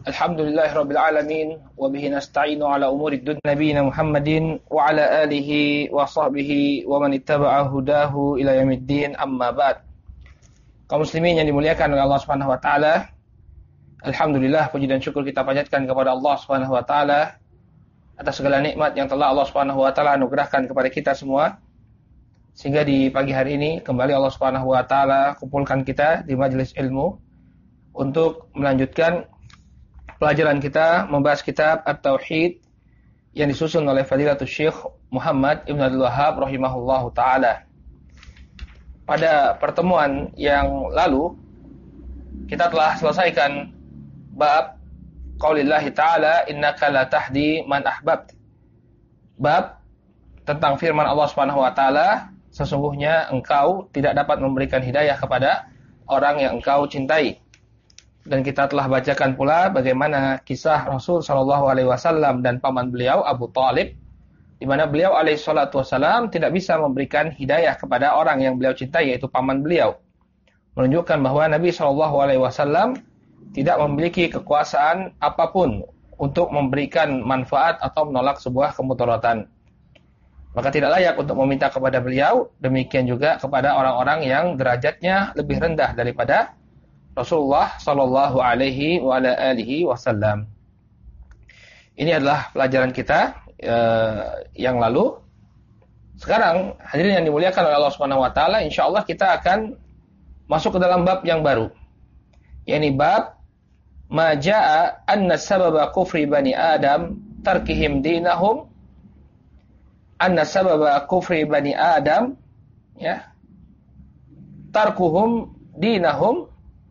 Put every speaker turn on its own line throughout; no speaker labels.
Alhamdulillahirabbil alamin wa bihi nasta'inu ala umuri dunya nabiyina Muhammadin wa ala alihi wa sahbihi wa man ittaba'a hudahu ila yaumiddin, amma ba'd. Kaum muslimin yang dimuliakan oleh Allah Subhanahu wa taala, alhamdulillah, puji dan syukur kita panjatkan kepada Allah Subhanahu wa taala atas segala nikmat yang telah Allah Subhanahu wa taala anugerahkan kepada kita semua, sehingga di pagi hari ini kembali Allah Subhanahu wa taala kumpulkan kita di majelis ilmu untuk melanjutkan pelajaran kita membahas kitab At-Tauhid yang disusun oleh Fadilatul Syekh Muhammad Ibn Abdul Wahhab rahimahullahu ta'ala. Pada pertemuan yang lalu kita telah selesaikan bab qaulillahi ta'ala innaka la tahdi man ahbabt. Bab tentang firman Allah Subhanahu wa taala, sesungguhnya engkau tidak dapat memberikan hidayah kepada orang yang engkau cintai. Dan kita telah bacakan pula bagaimana kisah Rasul sallallahu alaihi wasallam dan paman beliau Abu Thalib, di mana beliau alaihi salatu wasallam tidak bisa memberikan hidayah kepada orang yang beliau cintai, yaitu paman beliau. Menunjukkan bahwa Nabi sallallahu alaihi wasallam tidak memiliki kekuasaan apapun untuk memberikan manfaat atau menolak sebuah kemudaratan. Maka tidak layak untuk meminta kepada beliau, demikian juga kepada orang-orang yang derajatnya lebih rendah daripada Rasulullah sallallahu alaihi wa ala alihi wasallam. Ini adalah pelajaran kita yang lalu. Sekarang hadirin yang dimuliakan oleh Allah Subhanahu wa taala, insyaallah kita akan masuk ke dalam bab yang baru. Yakni bab ma jaa anna sababa kufri bani Adam tarkihim dinahum. Anna sababa kufri bani Adam, ya, tarkuhum dinahum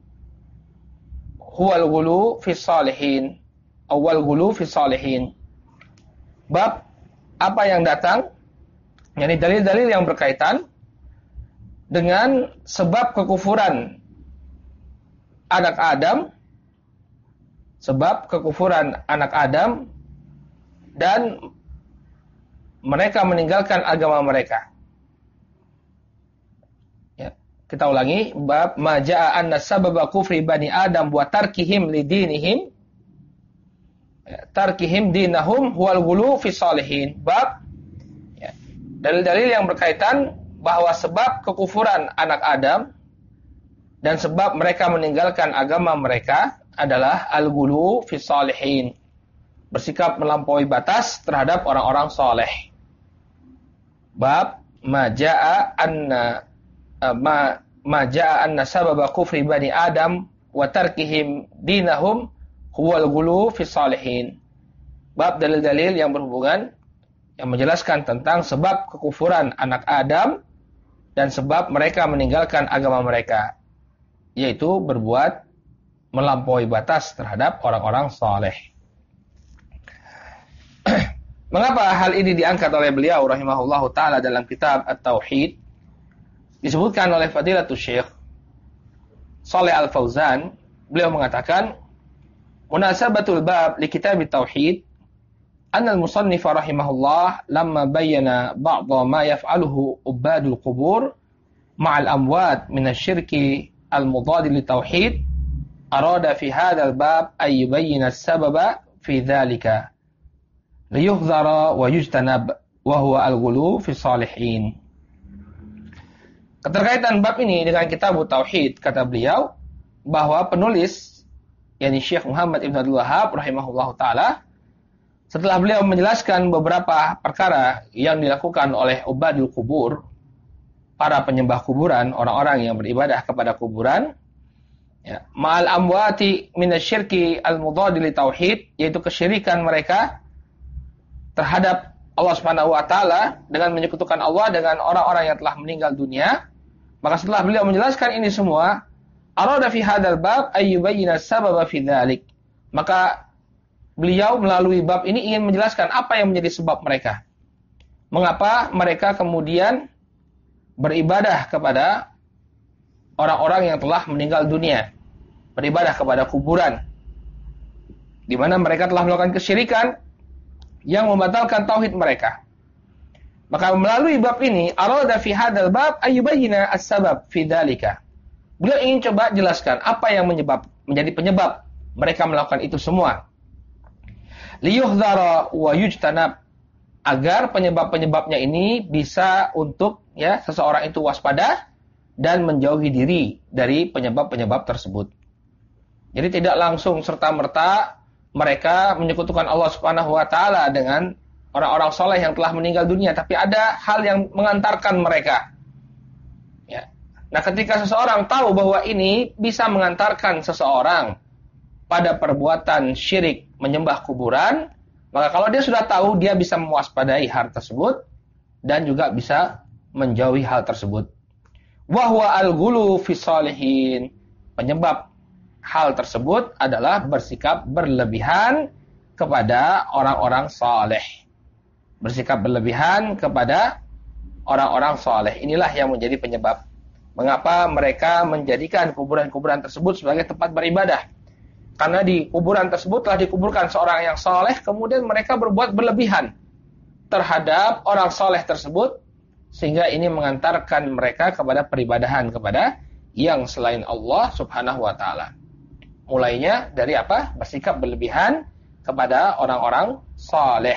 huwal ghulu fi salihin, awal ghulu fi salihin. Bab apa yang datang, yakni dalil-dalil yang berkaitan dengan sebab kekufuran anak Adam, sebab kekufuran anak Adam dan mereka meninggalkan agama mereka. Kita ulangi, bab ma jaa anna sababa kufri bani Adam wa tarkihim lidinihim, tarkihim dinahum huwal ghulu fi salihin. Bab dalil-dalil yang berkaitan bahwa sebab kekufuran anak Adam dan sebab mereka meninggalkan agama mereka adalah al-ghulu fi salihin, bersikap melampaui batas terhadap orang-orang saleh. Bab ma jaa anna ma jaa anna sababa kufri bani Adam wa tarkihim dinahum huwal ghulu fi salihin. Bab dalil-dalil yang berhubungan, yang menjelaskan tentang sebab kekufuran anak Adam dan sebab mereka meninggalkan agama mereka, yaitu berbuat melampaui batas terhadap orang-orang saleh. Mengapa hal ini diangkat oleh beliau rahimahullahu taala dalam kitab At-Tauhid? Disebutkan oleh Fadilatul Syekh Shalih Al-Fauzan, beliau mengatakan, munasabatul bab li kitab At-Tauhid anna al-musannif rahimahullah lamma bayyana ba'dha ma yaf'aluhu ubadul qubur ma'al amwat min asy-syirki al-mudad li tauhid, arada fi hadzal bab ay yubayyana as-sababa fi dzalika liyuhdhara wa yujtanab wa huwa al-ghulu fi salihin. Keterkaitan bab ini dengan kitab Tauhid, kata beliau bahwa penulis, yakni Syekh Muhammad Ibn Abdul Wahhab rahimahullahu taala, setelah beliau menjelaskan beberapa perkara yang dilakukan oleh ubadul kubur, para penyembah kuburan, orang-orang yang beribadah kepada kuburan, ya, ma'al amwati minasyirki al-mudad li tauhid, yaitu kesyirikan mereka terhadap Allah Subhanahu wa taala dengan menyekutukan Allah dengan orang-orang yang telah meninggal dunia. Maka setelah beliau menjelaskan ini semua, arada fi hadzal bab ay yubayyana sababa fi dzalik. Maka beliau melalui bab ini ingin menjelaskan apa yang menjadi sebab mereka. Mengapa mereka kemudian beribadah kepada orang-orang yang telah meninggal dunia, beribadah kepada kuburan, di mana mereka telah melakukan kesyirikan yang membatalkan tauhid mereka. Maka melalui bab ini, arada fi hadzal bab as-sabab fi dzalika. Beliau ingin coba jelaskan apa yang menjadi penyebab mereka melakukan itu semua. Liyuhdhara wa yujtanab, agar penyebab-penyebabnya ini bisa untuk seseorang itu waspada dan menjauhi diri dari penyebab-penyebab tersebut. Jadi tidak langsung serta-merta mereka menyekutukan Allah Subhanahu wa taala dengan orang-orang soleh yang telah meninggal dunia, tapi ada hal yang mengantarkan mereka. Ya. Nah, ketika seseorang tahu bahwa ini bisa mengantarkan seseorang pada perbuatan syirik menyembah kuburan, maka kalau dia sudah tahu, dia bisa mewaspadai hal tersebut dan juga bisa menjauhi hal tersebut. Wahwa al-ghulu fi shalihin, penyebab hal tersebut adalah bersikap berlebihan kepada orang-orang saleh. Bersikap berlebihan kepada orang-orang saleh. Inilah yang menjadi penyebab mengapa mereka menjadikan kuburan-kuburan tersebut sebagai tempat beribadah. Karena di kuburan tersebut telah dikuburkan seorang yang saleh, kemudian mereka berbuat berlebihan terhadap orang saleh tersebut, sehingga ini mengantarkan mereka kepada peribadahan kepada yang selain Allah Subhanahu wa taala. Mulainya dari apa? Bersikap berlebihan kepada orang-orang saleh.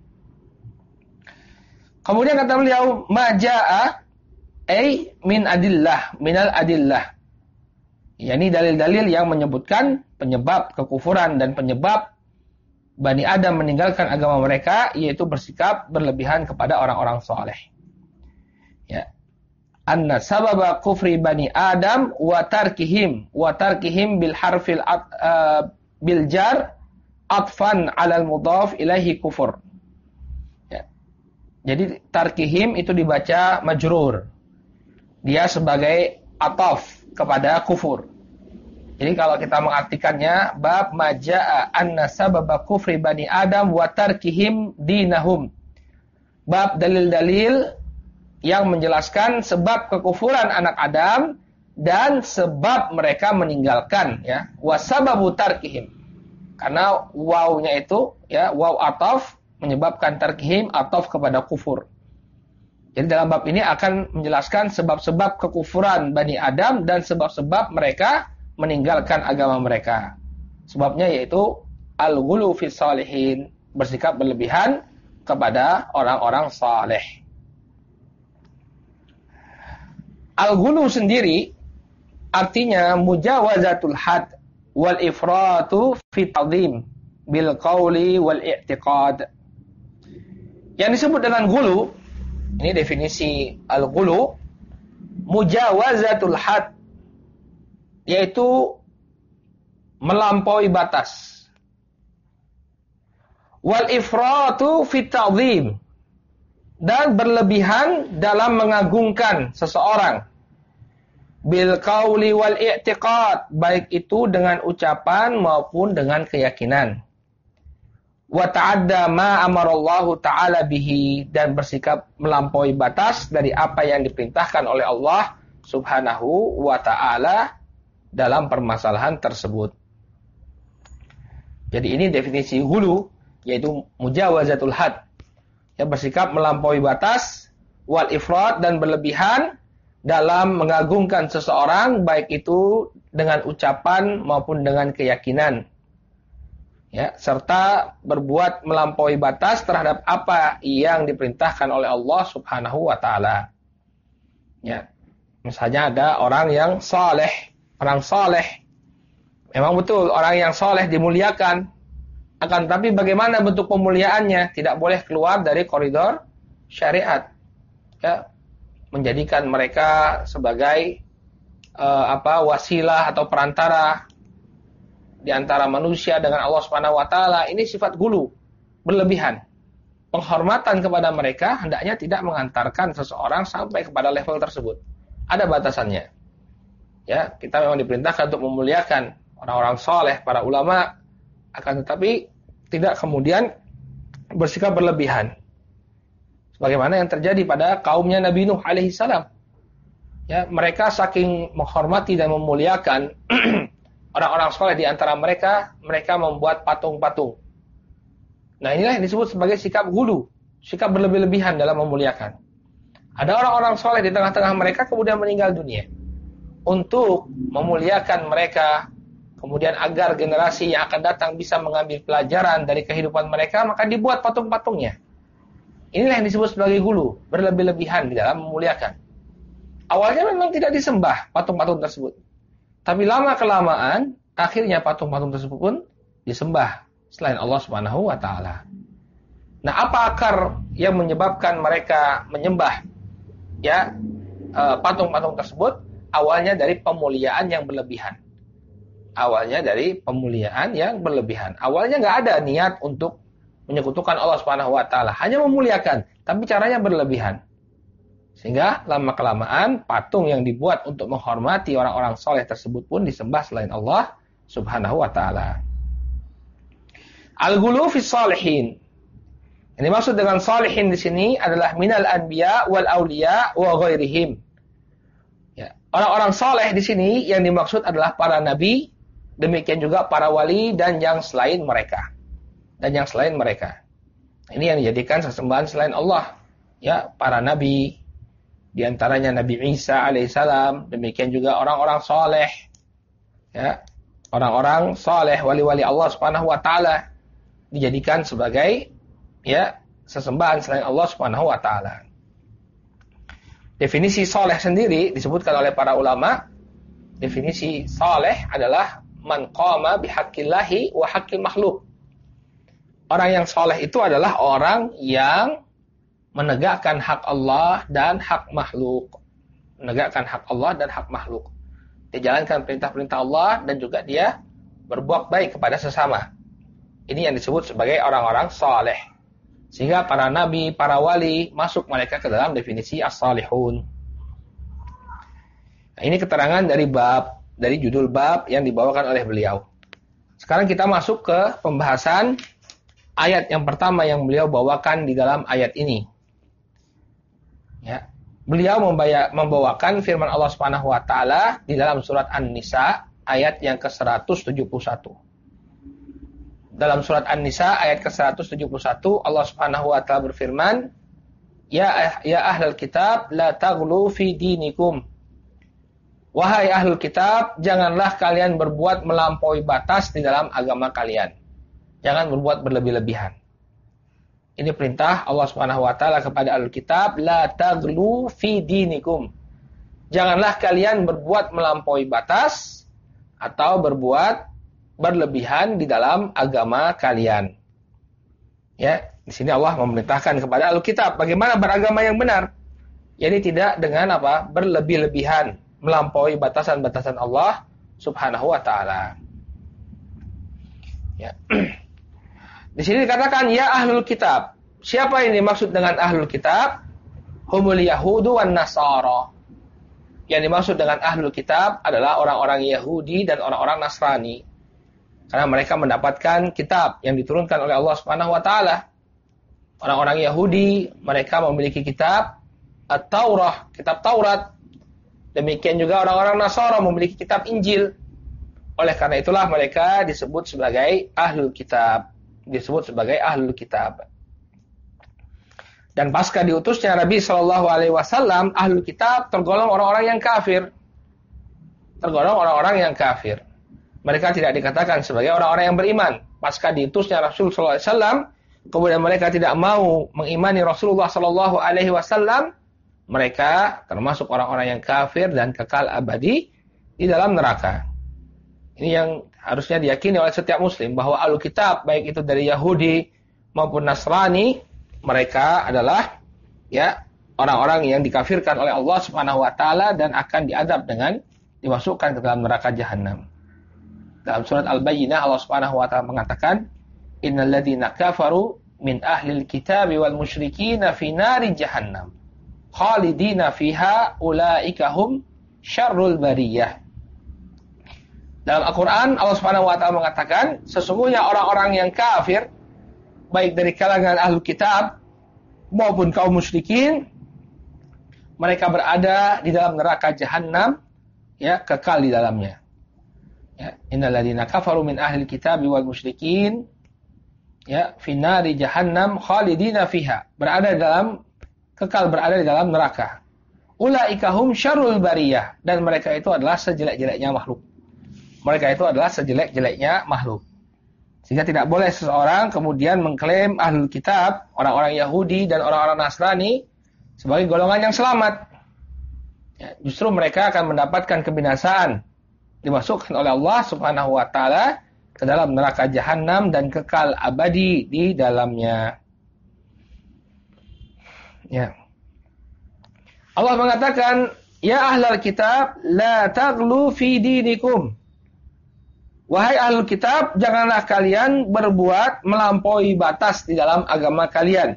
Kemudian kata beliau, majaa ay min adillah, minal adillah. yakni dalil-dalil yang menyebutkan penyebab kekufuran dan penyebab Bani Adam meninggalkan agama mereka, yaitu bersikap berlebihan kepada orang-orang saleh. Ya. Anna sababa kufri Bani Adam wa tarkihim bil harfil bil jar atfan 'alal mudhaf ilaihi kufur. Ya. Jadi tarkihim itu dibaca majrur. Dia sebagai ataf kepada kufur. Jadi kalau kita mengartikannya, bab majaa anna sababa kufri Bani Adam wa tarkihim dinahum. Bab dalil-dalil yang menjelaskan sebab kekufuran anak Adam dan sebab mereka meninggalkan, ya, wasababu tarkihim. Karena wawnya itu, ya, waw ataf menyebabkan tarkihim ataf kepada kufur. Jadi dalam bab ini akan menjelaskan sebab-sebab kekufuran Bani Adam dan sebab-sebab mereka meninggalkan agama mereka. Sebabnya yaitu al-ghulu fi shalihin, bersikap berlebihan kepada orang-orang saleh. Al-ghulu sendiri artinya mujawazatul had wal ifratu fi ta'dhim bil qawli wal i'tiqad. Yang disebut dengan ghulu, ini definisi al-ghulu, mujawazatul had, yaitu melampaui batas. Wal ifratu fi ta'dhim, dan berlebihan dalam mengagungkan seseorang. Bil qauli wal i'tiqad, baik itu dengan ucapan maupun dengan keyakinan. Wa ta'adda ma amarallahu ta'ala bihi, dan bersikap melampaui batas dari apa yang diperintahkan oleh Allah Subhanahu wa ta'ala dalam permasalahan tersebut. Jadi ini definisi hulu, yaitu mujawazatul had, yang bersikap melampaui batas, wal ifrat, dan berlebihan dalam mengagungkan seseorang, baik itu dengan ucapan maupun dengan keyakinan. Ya, serta berbuat melampaui batas terhadap apa yang diperintahkan oleh Allah Subhanahu wa taala. Ya. Misalnya ada orang yang saleh, orang saleh. Memang betul orang yang saleh dimuliakan. Akan tapi bagaimana bentuk pemuliaannya? Tidak boleh keluar dari koridor syariat. Ya. Menjadikan mereka sebagai wasilah atau perantara di antara manusia dengan Allah Subhanahu wa taala. Ini sifat gulu, berlebihan. Penghormatan kepada mereka hendaknya tidak mengantarkan seseorang sampai kepada level tersebut. Ada batasannya. Ya, kita memang diperintahkan untuk memuliakan orang-orang saleh, para ulama, akan tetapi tidak kemudian bersikap berlebihan. Sebagaimana yang terjadi pada kaumnya Nabi Nuh alaihi salam. Ya, mereka saking menghormati dan memuliakan orang-orang saleh di antara mereka, mereka membuat patung-patung. Nah, inilah yang disebut sebagai sikap gulu, sikap berlebih-lebihan dalam memuliakan. Ada orang-orang saleh di tengah-tengah mereka kemudian meninggal dunia. Untuk memuliakan mereka, kemudian agar generasi yang akan datang bisa mengambil pelajaran dari kehidupan mereka, maka dibuat patung-patungnya. Inilah yang disebut sebagai gulu, berlebih-lebihan di dalam memuliakan. Awalnya memang tidak disembah patung-patung tersebut. Tapi lama-kelamaan, akhirnya patung-patung tersebut pun disembah selain Allah Subhanahu wa taala. Nah, apa akar yang menyebabkan mereka menyembah patung-patung tersebut? Awalnya dari pemuliaan yang berlebihan. Awalnya nggak ada niat untuk menyekutukan Allah Subhanahu wa taala, hanya memuliakan, tapi caranya berlebihan. Sehingga lama-kelamaan patung yang dibuat untuk menghormati orang-orang soleh tersebut pun disembah selain Allah Subhanahu wa taala. Al-ghulu fis shalihin. Yang dimaksud dengan shalihin di sini adalah minal anbiya wal auliya wa ghairihim. Ya, orang-orang soleh di sini yang dimaksud adalah para nabi, demikian juga para wali dan yang selain mereka. Ini yang dijadikan sesembahan selain Allah. Ya, para nabi, di antaranya Nabi Isa alaihissalam, demikian juga orang-orang soleh, ya, orang-orang soleh, wali-wali Allah Subhanahu wa taala dijadikan sebagai sesembahan selain Allah Subhanahu wa taala. Definisi soleh sendiri disebutkan oleh para ulama. Definisi soleh adalah man qama bihaqqillahi wa haqqil makhluk. Orang yang soleh itu adalah orang yang menegakkan hak Allah dan hak makhluk. Dia jalankan perintah-perintah Allah dan juga dia berbuat baik kepada sesama. Ini yang disebut sebagai orang-orang saleh. Sehingga para nabi, para wali masuk mereka ke dalam definisi as-salihun. Nah, ini keterangan dari judul bab yang dibawakan oleh beliau. Sekarang kita masuk ke pembahasan ayat yang pertama yang beliau bawakan di dalam ayat ini. Ya, beliau membawakan firman Allah Subhanahu wa taala di dalam surat An-Nisa ayat yang ke-171. Dalam surat An-Nisa ayat ke-171 Allah Subhanahu wa taala berfirman, Ya ahlul kitab la taghlu fi dinikum. Wahai ahlul kitab, janganlah kalian berbuat melampaui batas di dalam agama kalian. Jangan berbuat berlebih-lebihan. Ini perintah Allah Subhanahu wa taala kepada ahlul kitab, la taghlu fi dinikum. Janganlah kalian berbuat melampaui batas atau berbuat berlebihan di dalam agama kalian. Ya, di sini Allah memerintahkan kepada ahlul kitab bagaimana beragama yang benar. Jadi tidak dengan berlebih-lebihan, melampaui batasan-batasan Allah Subhanahu wa taala. Ya. Di sini dikatakan ya ahlul kitab. Siapa yang dimaksud dengan ahlul kitab? Humul yahudu wan nasara. Yang dimaksud dengan ahlul kitab adalah orang-orang Yahudi dan orang-orang Nasrani. Karena mereka mendapatkan kitab yang diturunkan oleh Allah Subhanahu wa taala. Orang-orang Yahudi, mereka memiliki kitab At-Taurah, kitab Taurat. Demikian juga orang-orang Nasara memiliki kitab Injil. Oleh karena itulah mereka disebut sebagai ahlul kitab. Dan pasca diutusnya Nabi Shallallahu Alaihi Wasallam, ahlul kitab tergolong orang-orang yang kafir. Mereka tidak dikatakan sebagai orang-orang yang beriman. Pasca diutusnya Rasul Shallallahu Alaihi Wasallam, kemudian mereka tidak mau mengimani Rasulullah Shallallahu Alaihi Wasallam, mereka termasuk orang-orang yang kafir dan kekal abadi di dalam neraka. Ini yang harusnya diyakini oleh setiap muslim, bahwa ahlul kitab baik itu dari Yahudi maupun Nasrani, mereka adalah orang-orang yang dikafirkan oleh Allah Subhanahu wa taala dan akan diadab dengan dimasukkan ke dalam neraka jahanam. Dalam surat Al-Bayyinah Allah Subhanahu wa taala mengatakan, innal ladzina kafaru min ahlil kitabi wal musyrikina fi nari jahannam khalidina fiha ulaika hum syarrul bariyah. Dalam Al-Quran, Allah Subhanahu wa taala mengatakan, sesungguhnya orang-orang yang kafir, baik dari kalangan ahlul kitab maupun kaum musyrikin, mereka berada di dalam neraka jahanam, kekal di dalamnya. Innal ladzina kafaru min ahlil kitab wal musyrikin, fi nari jahannam khalidina fiha, kekal berada di dalam neraka. Ulaika hum syarrul bariyah, dan mereka itu adalah sejelek-jeleknya makhluk. mereka itu adalah sejelek-jeleknya makhluk. Sehingga tidak boleh seseorang kemudian mengklaim ahlul kitab, orang-orang Yahudi dan orang-orang Nasrani sebagai golongan yang selamat. Ya, justru mereka akan mendapatkan kebinasaan, dimasukkan oleh Allah Subhanahu wa taala ke dalam neraka jahanam dan kekal abadi di dalamnya. Ya. Allah mengatakan, "Ya ahlal kitab, la taghlu fi dinikum." Wahai ahlul kitab, janganlah kalian berbuat melampaui batas di dalam agama kalian.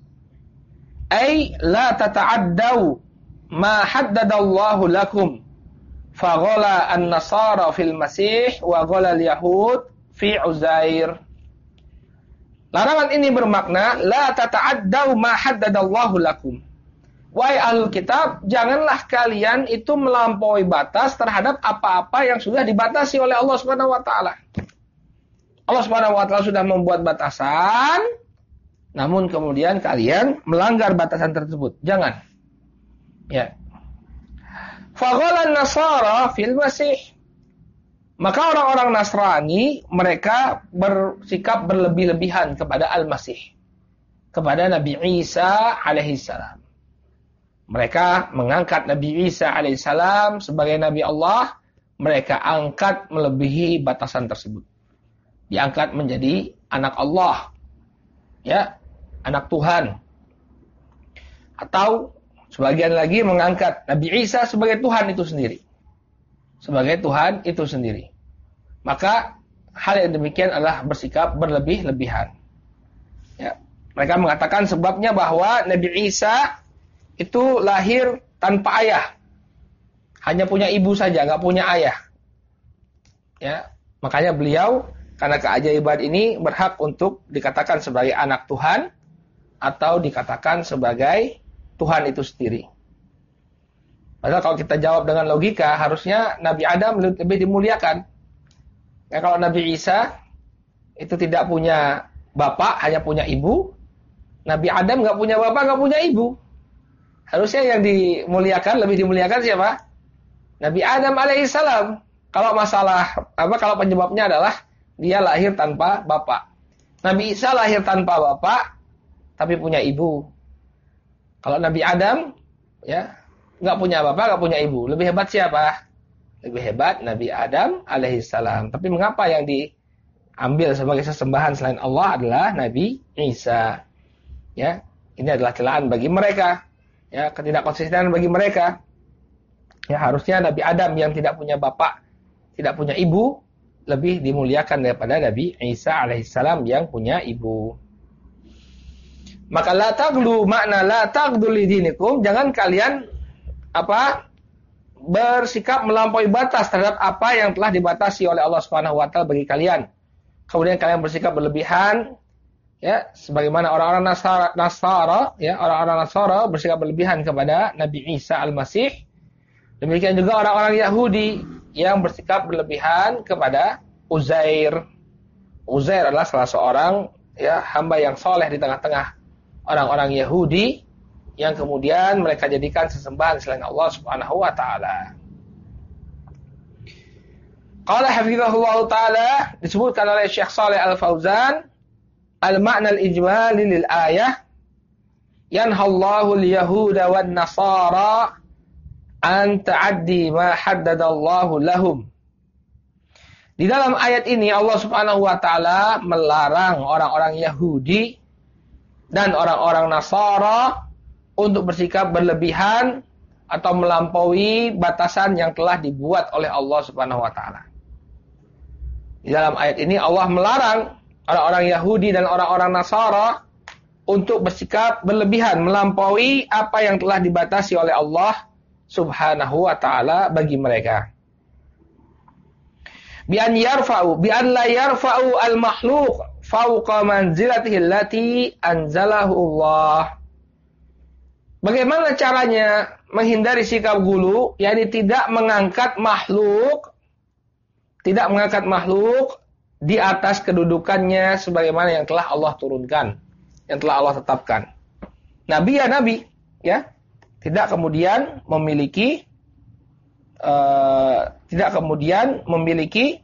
Ay la tata'addau ma haddadallahu lakum. Faghala an-nasara fil masih wa ghala al-yahud fi Uzair. Larangan ini bermakna la tata'addau ma haddadallahu lakum. Wahai ahlul kitab, janganlah kalian itu melampaui batas terhadap apa-apa yang sudah dibatasi oleh Allah Subhanahu wa taala. Allah Subhanahu wa taala sudah membuat batasan, namun kemudian kalian melanggar batasan tersebut. Jangan. Ya. Faghala an-nasara fil masih. Maka orang-orang Nasrani mereka bersikap berlebih-lebihan kepada Al-Masih, kepada Nabi Isa alaihissalam. Mereka mengangkat Nabi Isa alaihissalam sebagai Nabi Allah. Mereka angkat melebihi batasan tersebut. Diangkat menjadi anak Allah. Ya, anak Tuhan. Atau sebagian lagi mengangkat Nabi Isa sebagai Tuhan itu sendiri. Sebagai Tuhan itu sendiri. Maka hal yang demikian adalah bersikap berlebih-lebihan. Ya. Mereka mengatakan sebabnya bahwa Nabi Isa itu lahir tanpa ayah. Hanya punya ibu saja, nggak punya ayah. Ya, makanya beliau karena keajaiban ini berhak untuk dikatakan sebagai anak Tuhan atau dikatakan sebagai Tuhan itu sendiri. Padahal kalau kita jawab dengan logika, harusnya Nabi Adam lebih dimuliakan. Ya, kalau Nabi Isa itu tidak punya bapak, hanya punya ibu. Nabi Adam nggak punya bapak, nggak punya ibu. Harusnya yang dimuliakan, lebih dimuliakan siapa? Nabi Adam alaihissalam. Kalau kalau penyebabnya adalah dia lahir tanpa bapak. Nabi Isa lahir tanpa bapak, tapi punya ibu. Kalau Nabi Adam, ya, nggak punya bapak, nggak punya ibu. Lebih hebat siapa? Lebih hebat Nabi Adam alaihissalam. Tapi mengapa yang diambil sebagai sesembahan selain Allah adalah Nabi Isa? Ya, ini adalah celaan bagi mereka. Ya, ketidakkonsistenan bagi mereka. Ya, harusnya Nabi Adam yang tidak punya bapak, tidak punya ibu, lebih dimuliakan daripada Nabi Isa alaihissalam yang punya ibu. Maka la taghlu, makna la taghlu li dinikum, jangan kalian bersikap melampaui batas terhadap apa yang telah dibatasi oleh Allah Subhanahu wa taala bagi kalian. Kemudian kalian bersikap berlebihan. Ya, sebagaimana orang-orang Nasara, ya, orang-orang Nasara bersikap berlebihan kepada Nabi Isa Al-Masih. Demikian juga orang-orang Yahudi yang bersikap berlebihan kepada Uzair. Uzair adalah salah seorang ya hamba yang soleh di tengah-tengah orang-orang Yahudi yang kemudian mereka jadikan sesembahan selain Allah Subhanahu wa taala. Qala hafizahullah taala, disebutkan oleh Syekh Shalih Al-Fauzan, al-ma'na al-ijmali lil ayah yanhallahu al-yahuda wan nasara an ta'addi ma haddadallahu lahum. Di dalam ayat ini Allah Subhanahu wa taala melarang orang-orang Yahudi dan orang-orang Nasara untuk bersikap berlebihan atau melampaui batasan yang telah dibuat oleh Allah Subhanahu wa taala. Di dalam ayat ini Allah melarang orang-orang Yahudi dan orang-orang Nasara untuk bersikap berlebihan melampaui apa yang telah dibatasi oleh Allah Subhanahu wa taala bagi mereka. Bi an la yarfa'u al-makhluq fawqa manzilatihi allati anzalahu Allah. Bagaimana caranya menghindari sikap gulu, yakni tidak mengangkat makhluk di atas kedudukannya sebagaimana yang telah Allah turunkan, yang telah Allah tetapkan. Nabi ya nabi, ya. Tidak kemudian memiliki tidak kemudian memiliki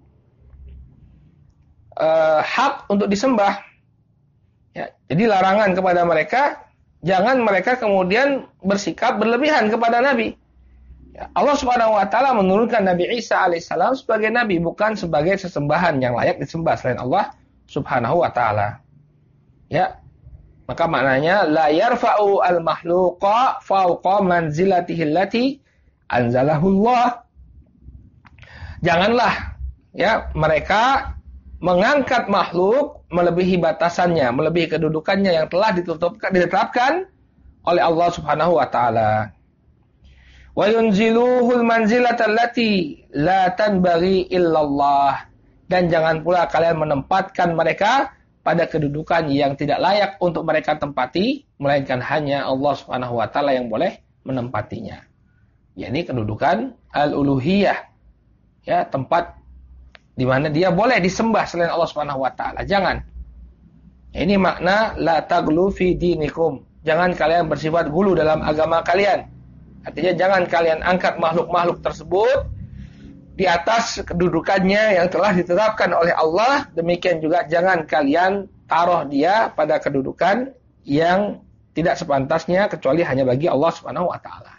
hak untuk disembah. Ya, jadi larangan kepada mereka, jangan mereka kemudian bersikap berlebihan kepada Nabi. Ya, Allah Subhanahu wa taala menurunkan Nabi Isa alaihissalam sebagai nabi, bukan sebagai sesembahan yang layak disembah selain Allah Subhanahu wa taala. Ya. Maka maknanya la yarfa'u al-makhluqa fawqa manzilatihi allati anzalahullah. Janganlah ya mereka mengangkat makhluk melebihi batasannya, melebihi kedudukannya yang telah ditetapkan oleh Allah Subhanahu wa taala. Wa yunziluhul manzilata allati la tanbaghi illallah. Dan jangan pula kalian menempatkan mereka pada kedudukan yang tidak layak untuk mereka tempati, melainkan hanya Allah Subhanahu wa taala yang boleh menempatinya. Yakni kedudukan al-uluhiyah. Ya, tempat di mana dia boleh disembah selain Allah Subhanahu wa taala. Jangan. Ini makna la taghlu fi dinikum. Jangan kalian bersifat gulu dalam agama kalian. Artinya jangan kalian angkat makhluk-makhluk tersebut di atas kedudukannya yang telah ditetapkan oleh Allah. Demikian juga jangan kalian taruh dia pada kedudukan yang tidak sepantasnya kecuali hanya bagi Allah Subhanahu wa taala.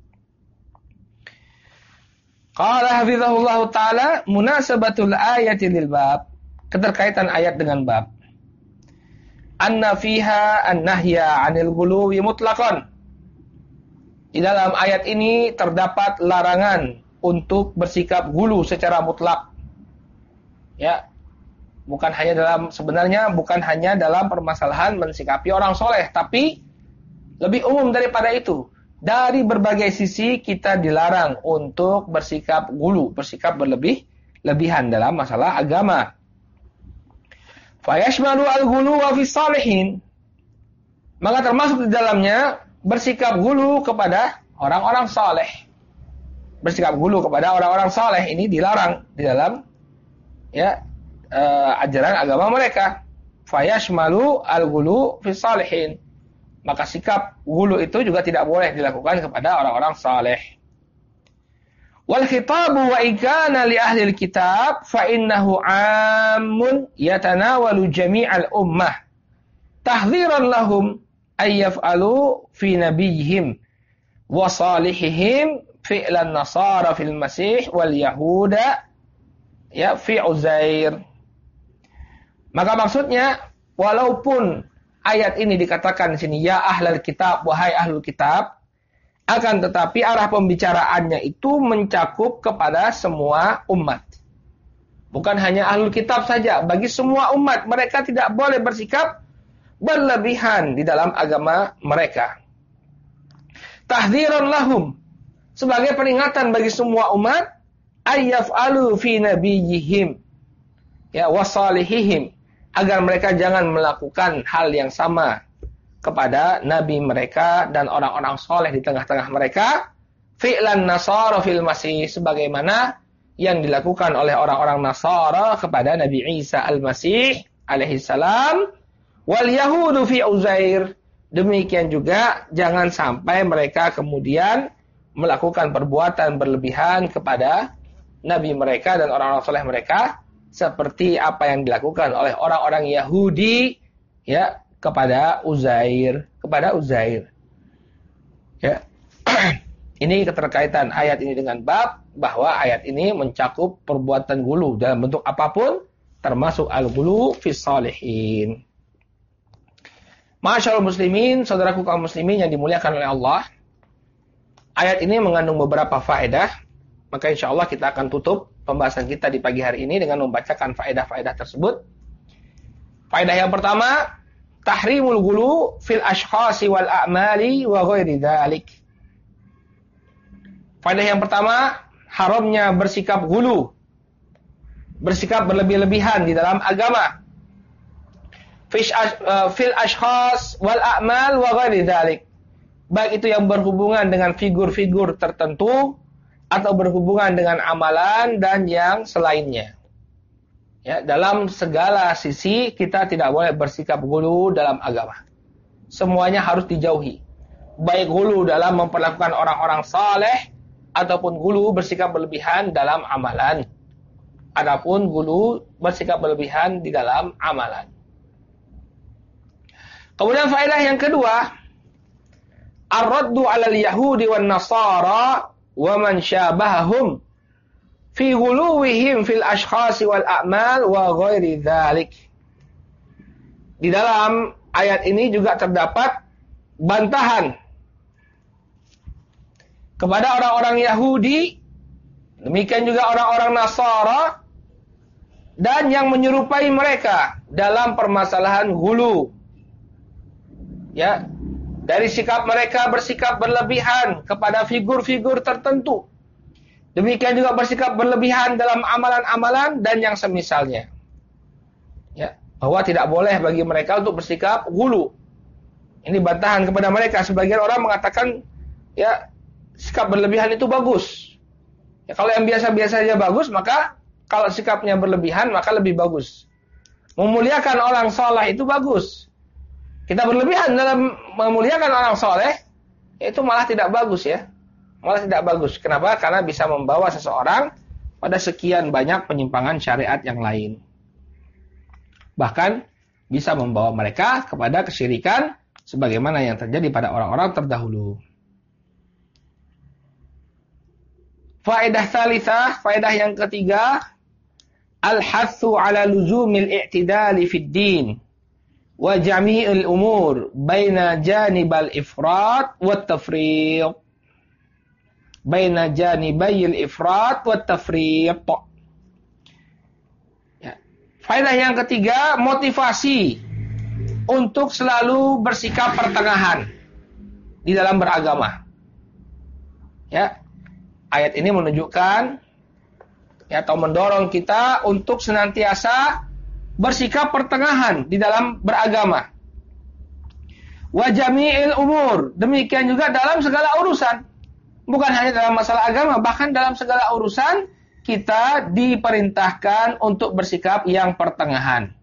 Qala hafizahullah taala munasabatul ayati lil bab. Keterkaitan ayat dengan bab. Anna fiha an-nahya 'anil ghuluwi mutlaqan. Di dalam ayat ini terdapat larangan untuk bersikap gulu secara mutlak. Ya. Sebenarnya bukan hanya dalam permasalahan mensikapi orang soleh, tapi lebih umum daripada itu. Dari berbagai sisi kita dilarang untuk bersikap gulu, bersikap berlebihan dalam masalah agama. Fayashmalu al-ghulu wa fi salihin. Maka termasuk di dalamnya bersikap gulu kepada orang-orang saleh. Bersikap gulu kepada orang-orang saleh ini dilarang di dalam ajaran agama mereka. Fayashmalu al-ghulu fi salihin. Maka sikap gulu itu juga tidak boleh dilakukan kepada orang-orang saleh. Wal khitabu wa ikana li ahli al-kitab fa innahu 'ammun yatanawalu jami'al ummah tahdhiran lahum ay yaf'alu fi nabiyihim wa salihihim fi'lan nasara fil masih wal yahuda fi Uzair. Maka maksudnya walaupun ayat ini dikatakan di sini ya ahlul kitab, wahai ahlul kitab, akan tetapi arah pembicaraannya itu mencakup kepada semua umat. Bukan hanya ahlul kitab saja, bagi semua umat mereka tidak boleh bersikap berlebihan di dalam agama mereka. Tahdhiran lahum, sebagai peringatan bagi semua umat, ayyaf'alu fi nabiyihim wasalihihim, agar mereka jangan melakukan hal yang sama kepada nabi mereka dan orang-orang soleh di tengah-tengah mereka, fi'lan nasara fil masih, sebagaimana yang dilakukan oleh orang-orang Nasara kepada Nabi Isa al-Masih alaihi salam, wal yahudu fi Uzair. Demikian juga jangan sampai mereka kemudian melakukan perbuatan berlebihan kepada nabi mereka dan orang-orang soleh mereka, seperti apa yang dilakukan oleh orang-orang Yahudi kepada Uzair. Ya. Ini keterkaitan ayat ini dengan bab, bahwa ayat ini mencakup perbuatan gulu dalam bentuk apapun, termasuk al-ghulu fis salihin. Masyaallah muslimin, saudaraku kaum muslimin yang dimuliakan oleh Allah. Ayat ini mengandung beberapa faedah, maka insyaallah kita akan tutup pembahasan kita di pagi hari ini dengan membacakan faedah-faedah tersebut. Faedah yang pertama, tahrimul ghulu fil ashkhasi wal a'mali wa ghairi dzalik. Faedah yang pertama, haramnya bersikap ghulu, bersikap berlebih-lebihan di dalam agama. Fil ashkhas wal a'mal wa ghairi dzalik. Baik itu yang berhubungan dengan figur-figur tertentu atau berhubungan dengan amalan dan yang selainnya. Ya, dalam segala sisi kita tidak boleh bersikap ghulu dalam agama. Semuanya harus dijauhi. Baik ghulu dalam memperlakukan orang-orang saleh ataupun gulu bersikap berlebihan dalam amalan. Adapun gulu bersikap berlebihan di dalam amalan. Kemudian faedah yang kedua, ar-raddu 'alal yahudi wan nasara wa man syabahahum fi ghuluwihim fil ashkhasi wal a'mal wa ghairi dzalik. Di dalam ayat ini juga terdapat bantahan kepada orang-orang Yahudi, demikian juga orang-orang Nasara, dan yang menyerupai mereka dalam permasalahan ghulu. Ya, dari sikap mereka bersikap berlebihan kepada figur-figur tertentu. Demikian juga bersikap berlebihan dalam amalan-amalan dan yang semisalnya. Ya, bahwa tidak boleh bagi mereka untuk bersikap ghulu. Ini bantahan kepada mereka. Sebagian orang mengatakan, ya, sikap berlebihan itu bagus. Ya, kalau yang biasa-biasa saja bagus, maka kalau sikapnya berlebihan, maka lebih bagus. Memuliakan orang soleh itu bagus. Kita berlebihan dalam memuliakan orang soleh, itu malah tidak bagus ya. Malah tidak bagus. Kenapa? Karena bisa membawa seseorang pada sekian banyak penyimpangan syariat yang lain. Bahkan bisa membawa mereka kepada kesyirikan sebagaimana yang terjadi pada orang-orang terdahulu. Faedah tsalitsah, faedah yang ketiga, al-hatsu 'ala luzumil i'tidali fid din wa jami'il umur baina janibal ifrat wat tafriq. Baina janibayil ifrat wat tafriq. Ya. Faedah yang ketiga, motivasi untuk selalu bersikap pertengahan di dalam beragama. Ya. Ayat ini menunjukkan ya, atau mendorong kita untuk senantiasa bersikap pertengahan di dalam beragama. Wa jami'il umur, demikian juga dalam segala urusan. Bukan hanya dalam masalah agama, bahkan dalam segala urusan kita diperintahkan untuk bersikap yang pertengahan.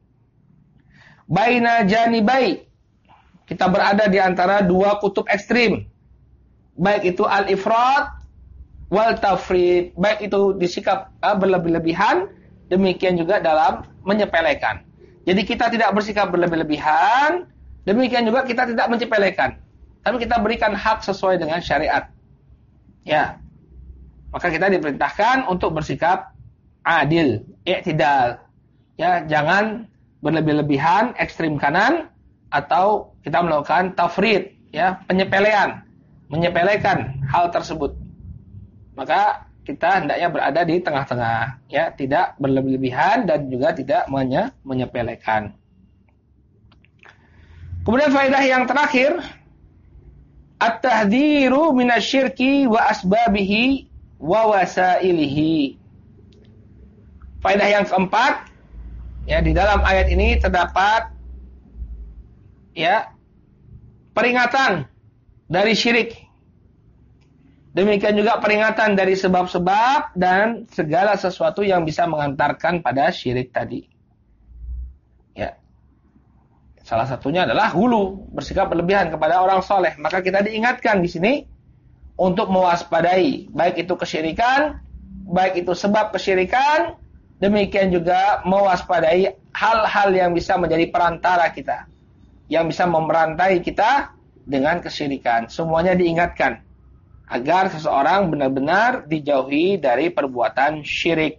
Baina janibai, kita berada di antara dua kutub ekstrim. Baik itu al-ifrat wal tafrid, baik itu disikap berlebih-lebihan, demikian juga dalam menyepelekan. Jadi kita tidak bersikap berlebih-lebihan, demikian juga kita tidak menyepelekan. Tapi kita berikan hak sesuai dengan syariat. Ya. Maka kita diperintahkan untuk bersikap adil, i'tidal. Ya, jangan berlebih-lebihan, ekstrim kanan, atau kita melakukan tafrid, ya, penyepelean, menyepelekan hal tersebut. Maka kita hendaknya berada di tengah-tengah, ya, tidak berlebih-lebihan dan juga tidak menyepelekan. Kemudian faedah yang terakhir, at-tahdhiru minasyirki wa asbabihi wa wasailihi. Faedah yang keempat, ya, di dalam ayat ini terdapat ya peringatan dari syirik. Demikian juga peringatan dari sebab-sebab dan segala sesuatu yang bisa mengantarkan pada syirik tadi. Ya. Salah satunya adalah hulu, bersikap berlebihan kepada orang soleh. Maka kita diingatkan di sini untuk mewaspadai, baik itu kesyirikan, baik itu sebab kesyirikan, demikian juga mewaspadai hal-hal yang bisa menjadi perantara kita, yang bisa memerantai kita dengan kesyirikan. Semuanya diingatkan agar seseorang benar-benar dijauhi dari perbuatan syirik.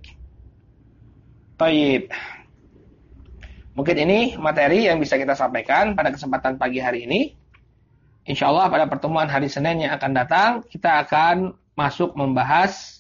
Taib. Mungkin ini materi yang bisa kita sampaikan pada kesempatan pagi hari ini. InsyaAllah pada pertemuan hari Senin yang akan datang, kita akan masuk membahas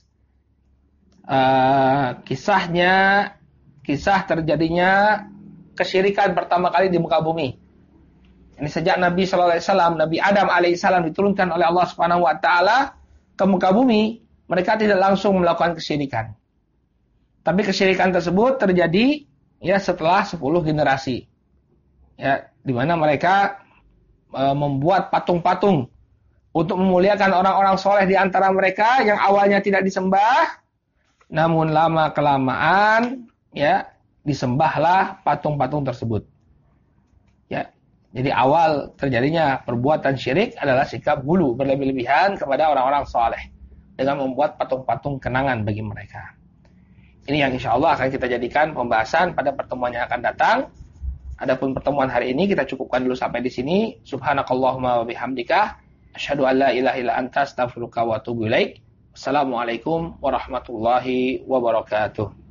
kisah terjadinya kesyirikan pertama kali di muka bumi. Ini sejak Nabi SAW, Nabi Adam alaihissalam diturunkan oleh Allah Subhanahu wa taala ke muka bumi, mereka tidak langsung melakukan kesyirikan. Tapi kesyirikan tersebut terjadi ya setelah 10 generasi. Ya, di mana mereka membuat patung-patung untuk memuliakan orang-orang soleh di antara mereka yang awalnya tidak disembah, namun lama kelamaan ya disembahlah patung-patung tersebut. Ya. Jadi awal terjadinya perbuatan syirik adalah sikap hulu, berlebih-lebihan kepada orang-orang soleh. dengan membuat patung-patung kenangan bagi mereka. Ini yang insya Allah akan kita jadikan pembahasan pada pertemuan yang akan datang. Adapun pertemuan hari ini kita cukupkan dulu sampai di sini. Subhanakallahumma wa bihamdika asyhadu an la ilaha illa anta astaghfiruka wa atubu ilaik. Assalamualaikum warahmatullahi wabarakatuh.